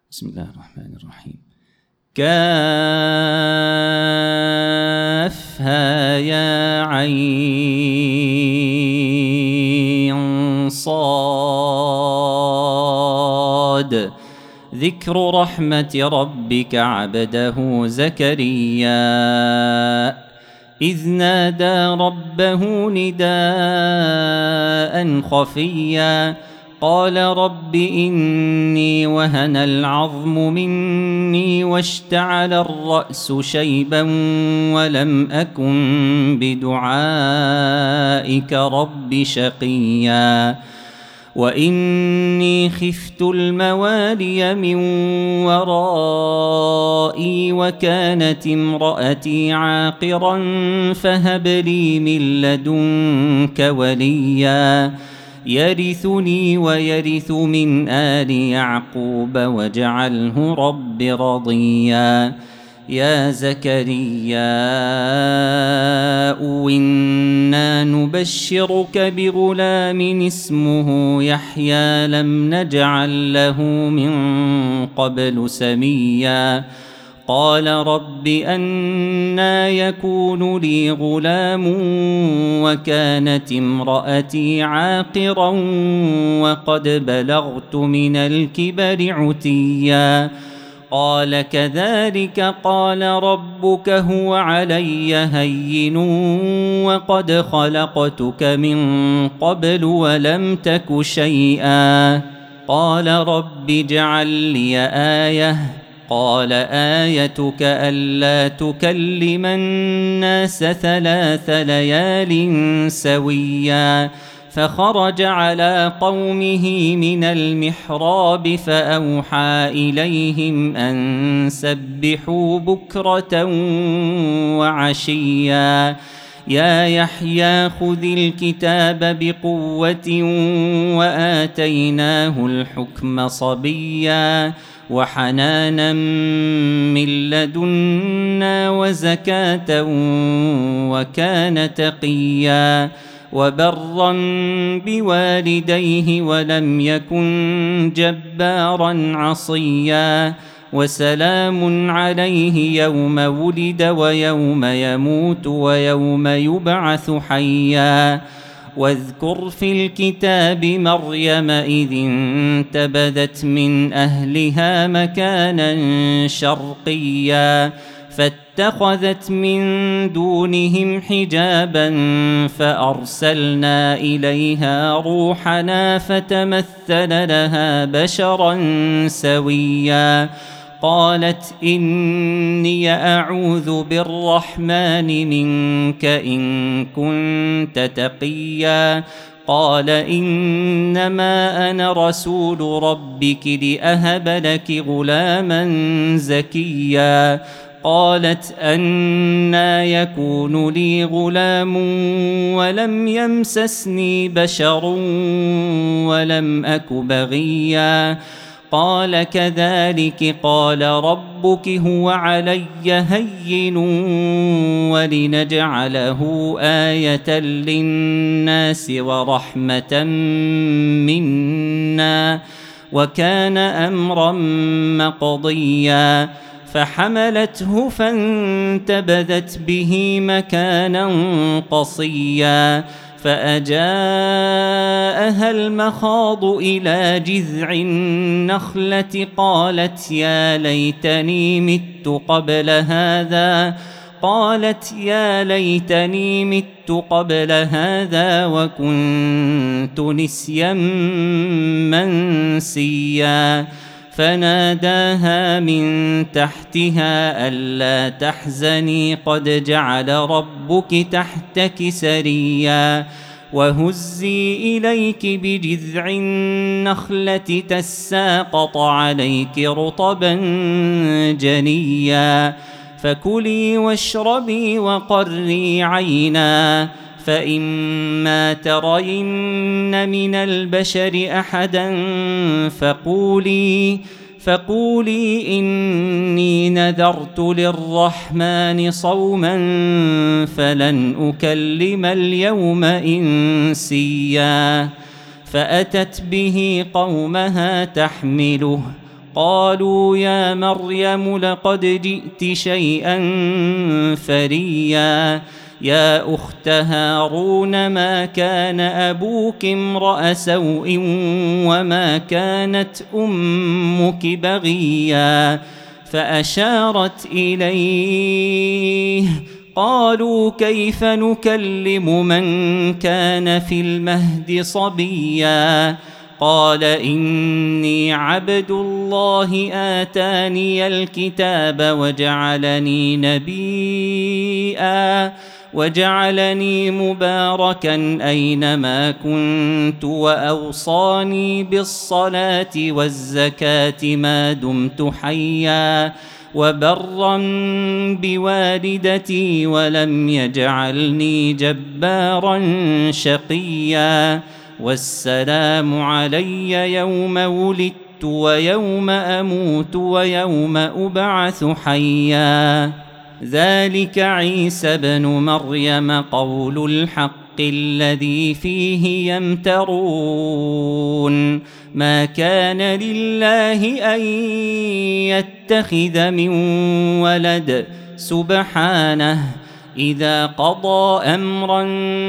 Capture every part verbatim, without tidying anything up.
بسم الله الرحمن الرحيم. كافها يا عين صاد. ذكر رحمة ربك عبده زكريا إذ نادى ربه نداء خفيا قال رب إني وهن العظم مني واشتعل الرأس شيبا ولم أكن بدعائك رب شقيا وإني خفت الموالي من ورائي وكانت امرأتي عاقرا فهب لي من لدنك وليا يرثني ويرث من آل يعقوب واجعله رب رضيا. يا زكريا إنا نبشرك بغلام اسمه يحيى لم نجعل له من قبل سميا قال رب أنى يكون لي غلام وكانت امرأتي عاقرا وقد بلغت من الكبر عتيا قال كذلك قال ربك هو علي هين وقد خلقتك من قبل ولم تك شيئا قال رب اجعل لي آية قال آيتك ألا تكلم الناس ثلاث ليال سويا فخرج على قومه من المحراب فأوحى إليهم أن سبحوا بكرة وعشيا يا يحيى خذ الكتاب بقوة وآتيناه الحكم صبيا وحنانا من لدنا وزكاة وكان تقيا وبرا بوالديه ولم يكن جبارا عصيا وسلام عليه يوم ولد ويوم يموت ويوم يبعث حيا واذكر في الكتاب مريم إذ انتبذت من أهلها مكانا شرقيا فاتخذت من دونهم حجابا فأرسلنا إليها روحنا فتمثل لها بشرا سويا قالت إني أعوذ بالرحمن منك إن كنت تقيا قال إنما أنا رسول ربك لأهب لك غلاما زكيا قالت أنى يكون لي غلام ولم يمسسني بشر ولم أك بغيا قال كذلك قال ربك هو علي هين ولنجعله آية للناس ورحمة منا وكان أمرا مقضيا فحملته فانتبذت به مكانا قصيا فأجاءها المخاض إلى جذع النخلة قالت يا ليتني مت قبل هذا قالت يا ليتني مت قبل هذا وكنت نسيا منسيا فناداها من تحتها ألا تحزني قد جعل ربك تحتك سريا وهزي إليك بجذع النخلة تساقط عليك رطبا جنيا فكلي واشربي وقري عينا فإما ترين من البشر أحدا فقولي فقولي إني نذرت للرحمن صوما فلن أكلم اليوم إنسيا فأتت به قومها تحمله قالوا يا مريم لقد جئت شيئا فريا يا أخت هارون ما كان أبوك امرأ سوء وما كانت أمك بغيا فأشارت إليه قالوا كيف نكلم من كان في المهد صبيا قال إني عبد الله آتاني الكتاب وجعلني نبيا وجعلني مباركا أينما كنت وأوصاني بالصلاة والزكاة ما دمت حيا وبرا بوالدتي ولم يجعلني جبارا شقيا والسلام علي يوم ولدت ويوم أموت ويوم أبعث حيا ذلك عيسى بن مريم قول الحق الذي فيه يمترون ما كان لله أن يتخذ من ولد سبحانه إذا قضى أمرا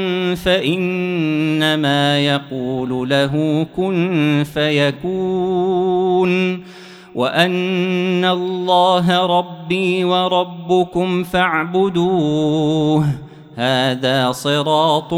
فإنما يقول له كن فيكون وأن الله ربي وربكم فاعبدوه هذا صراط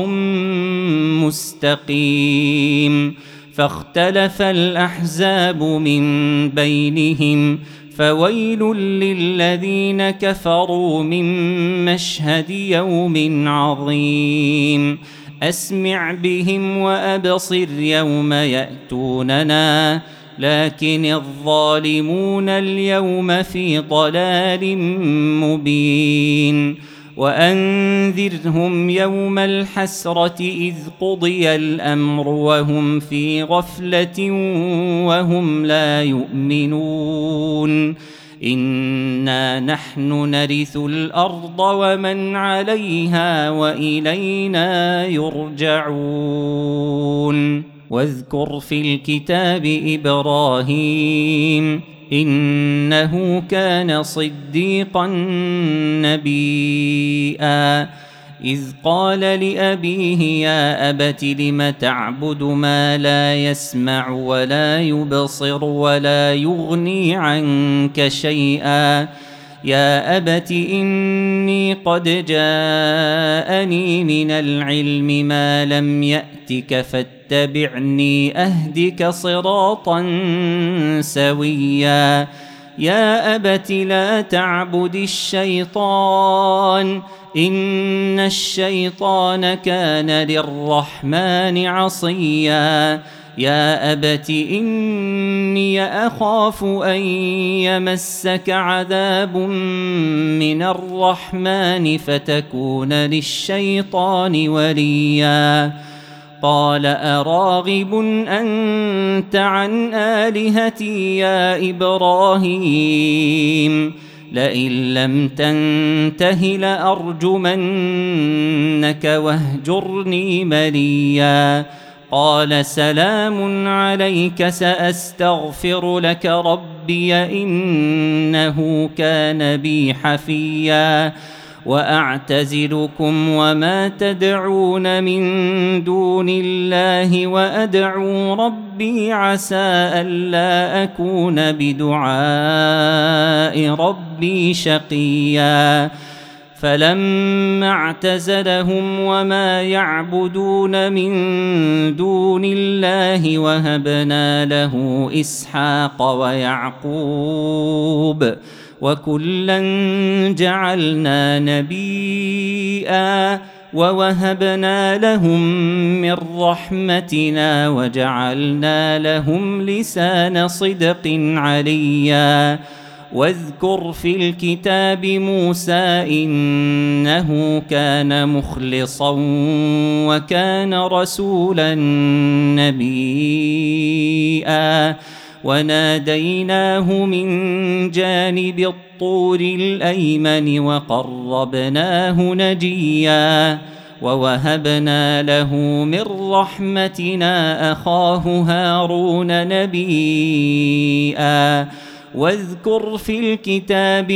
مستقيم فاختلف الأحزاب من بينهم فويل للذين كفروا من مشهد يوم عظيم أسمع بهم وأبصر يوم يأتوننا لكن الظالمون اليوم في ضلال مبين وأنذرهم يوم الحسرة إذ قضي الأمر وهم في غفلة وهم لا يؤمنون إنا نحن نرث الأرض ومن عليها وإلينا يرجعون واذكر في الكتاب إبراهيم إنه كان صديقا نبيا إذ قال لأبيه يا أبت لم تعبد ما لا يسمع ولا يبصر ولا يغني عنك شيئا يا أبت إني قد جاءني من العلم ما لم يأتك فاتبعني أهدك صراطا سويا يا أبت لا تعبد الشيطان إن الشيطان كان للرحمن عصيا يا أبت إني أخاف أن يمسك عذاب من الرحمن فتكون للشيطان وليا قال أراغب أنت عن آلهتي يا إبراهيم لئن لم تنته لأرجمنك واهجرني مليا قال سلام عليك سأستغفر لك ربي إنه كان بي حفيا وأعتزلكم وما تدعون من دون الله وأدعو ربي عسى ألا أكون بدعاء ربي شقيا فلما اعتزلهم وما يعبدون من دون الله وهبنا له إسحاق ويعقوب وكلا جعلنا نبيا ووهبنا لهم من رحمتنا وجعلنا لهم لسان صدق عليا واذكر في الكتاب موسى إنه كان مخلصا وكان رسولا نبيا وناديناه من جانب الطور الأيمن وقربناه نجيا ووهبنا له من رحمتنا أخاه هارون نبيا واذكر في الكتاب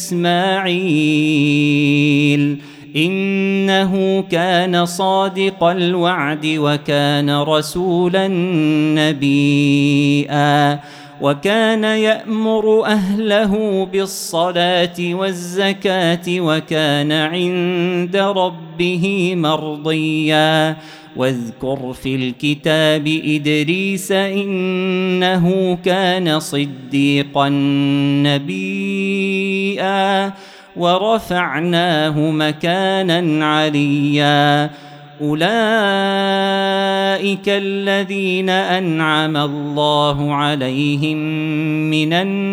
إسماعيل إنه كان صادق الوعد وكان رسولا نبيا وكان يأمر أهله بالصلاة والزكاة وكان عند ربه مرضيا واذكر في الكتاب إدريس إنه كان صديقا نبيا ورفعناه مكانا عليا أولئك الذين أنعم الله عليهم من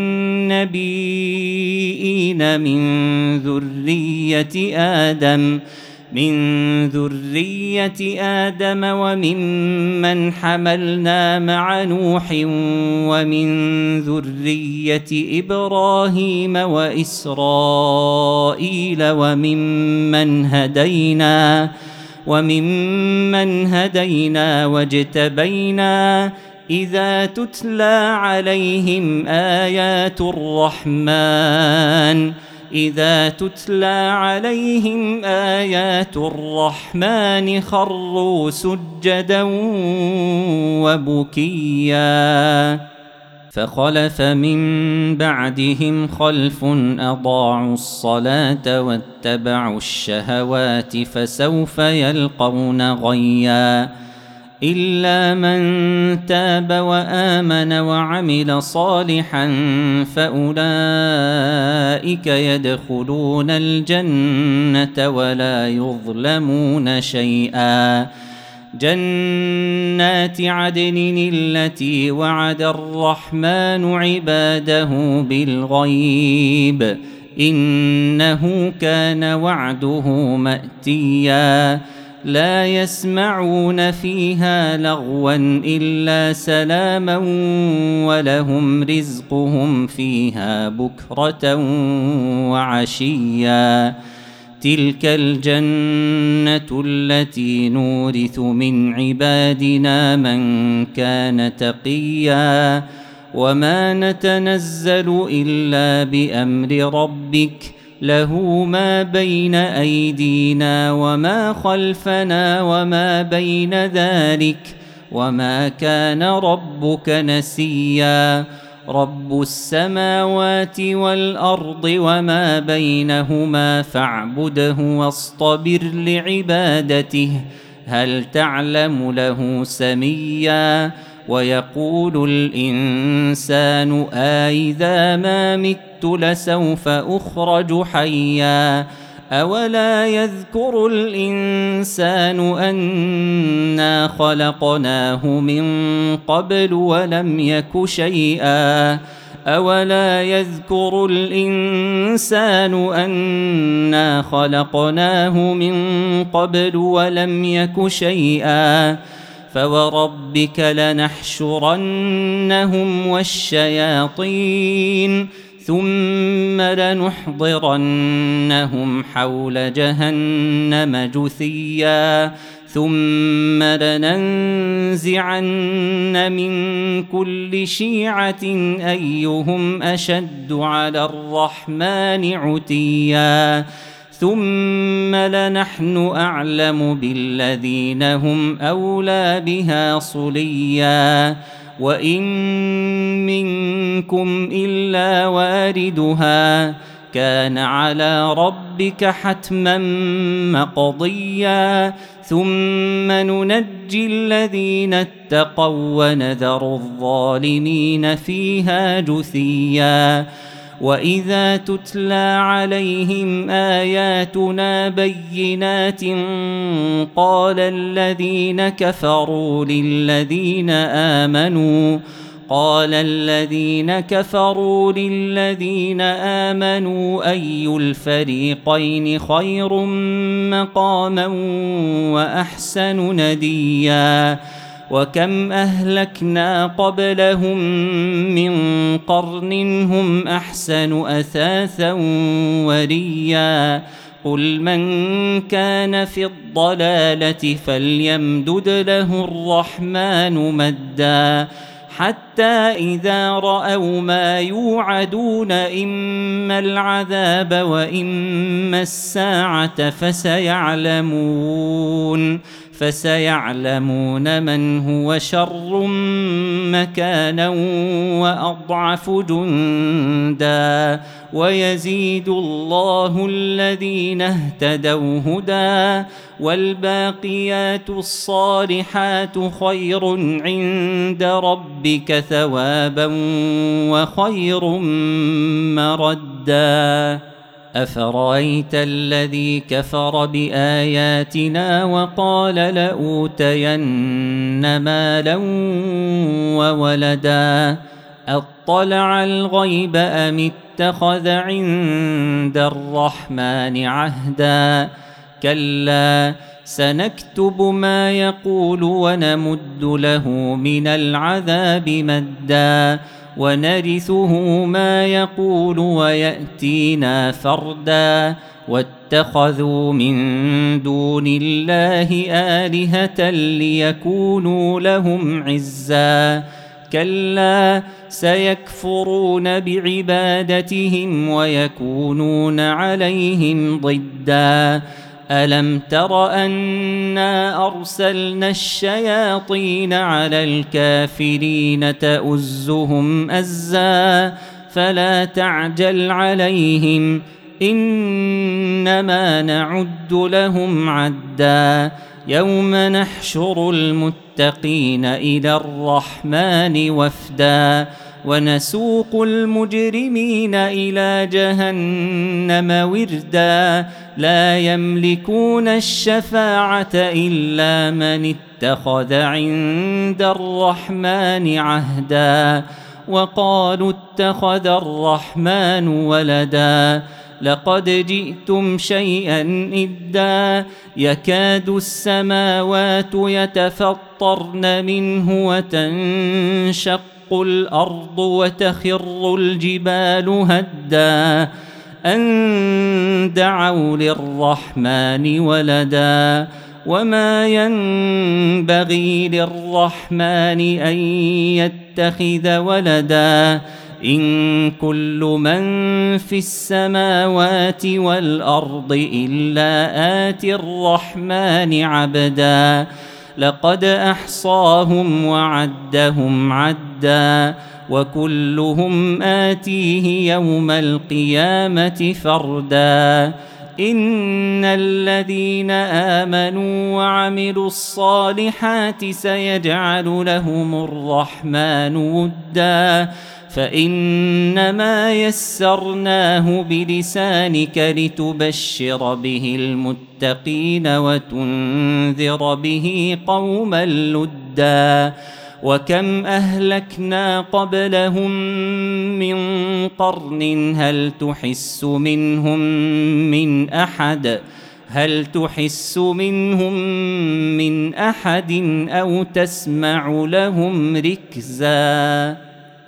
النبيين من ذرية آدم من ذرية آدم وممن حملنا مع نوح ومن ذرية إبراهيم وإسرائيل وممن هدينا وممن هدينا واجتبينا إذا تتلى عليهم آيات الرحمن إذا تتلى عليهم آيات الرحمن خروا سجدا وبكيا فخلف من بعدهم خلف أضاعوا الصلاة واتبعوا الشهوات فسوف يلقون غيا إلا من تاب وآمن وعمل صالحا فأولئك يدخلون الجنة ولا يظلمون شيئا جنات عدن التي وعد الرحمن عباده بالغيب إنه كان وعده مأتيا لا يسمعون فيها لغوا إلا سلاما ولهم رزقهم فيها بكرة وعشيا تلك الجنة التي نورث من عبادنا من كان تقيا وما نتنزل إلا بأمر ربك له ما بين أيدينا وما خلفنا وما بين ذلك وما كان ربك نسيا رب السماوات والأرض وما بينهما فاعبده واصطبر لعبادته هل تعلم له سميا ويقول الإنسان أإذا ما مت لسوف أخرج حيا أولا يذكر الإنسان أنا خلقناه من قبل ولم يك شيئا أولا يذكر الإنسان أنا خلقناه من قبل ولم يك شيئا فوربك لنحشرنهم والشياطين ثم لنحضرنهم حول جهنم جثيا ثم لننزعن من كل شيعة أيهم أشد على الرحمن عتيا ثم لنحن أعلم بالذين هم أولى بها صليا وإن منكم إلا واردها كان على ربك حتما مقضيا ثم ننجي الذين اتقوا ونذر الظالمين فيها جثيا وإذا تتلى عليهم آياتنا بينات قال الذين كفروا للذين آمنوا قال الذين كفروا للذين آمنوا أي الفريقين خير مقاما وأحسن نديا وكم أهلكنا قبلهم من قرن هم أحسن أثاثا وريا قل من كان في الضلالة فليمدد له الرحمن مدا حتى إذا رأوا ما يوعدون إما العذاب وإما الساعة فسيعلمون فسيعلمون من هو شر مكانا وأضعف جندا ويزيد الله الذين اهتدوا هدى والباقيات الصالحات خير عند ربك ثوابا وخير مردا أفرأيت الذي كفر بآياتنا وقال لأوتين مالا وولدا أطلع الغيب أم اتخذ عند الرحمن عهدا كلا سنكتب ما يقول ونمد له من العذاب مدا ونرثه ما يقول ويأتينا فردا واتخذوا من دون الله آلهة ليكونوا لهم عزا كلا سيكفرون بعبادتهم ويكونون عليهم ضدا ألم تر أنا أرسلنا الشياطين على الكافرين تؤزهم أزا فلا تعجل عليهم إنما نعد لهم عدا يوم نحشر المتقين إلى الرحمن وفدا ونسوق المجرمين إلى جهنم وردا لا يملكون الشفاعة إلا من اتخذ عند الرحمن عهدا وقالوا اتخذ الرحمن ولدا لقد جئتم شيئا إدا يكاد السماوات يتفطرن منه وتنشق الأرض وتخر الجبال هدا أن دعوا للرحمن ولدا وما ينبغي للرحمن أن يتخذ ولدا إن كل من في السماوات والأرض إلا آتي الرحمن عبدا لقد أحصاهم وعدهم عدا وكلهم آتيه يوم القيامة فردا إن الذين آمنوا وعملوا الصالحات سيجعل لهم الرحمن ودا فإنما يسرناه بلسانك لتبشر به المتقين وتنذر به قوما لدا وكم أهلكنا قبلهم من قرن هل تحس منهم من أحد هل تحس منهم من أحد أو تسمع لهم ركزا.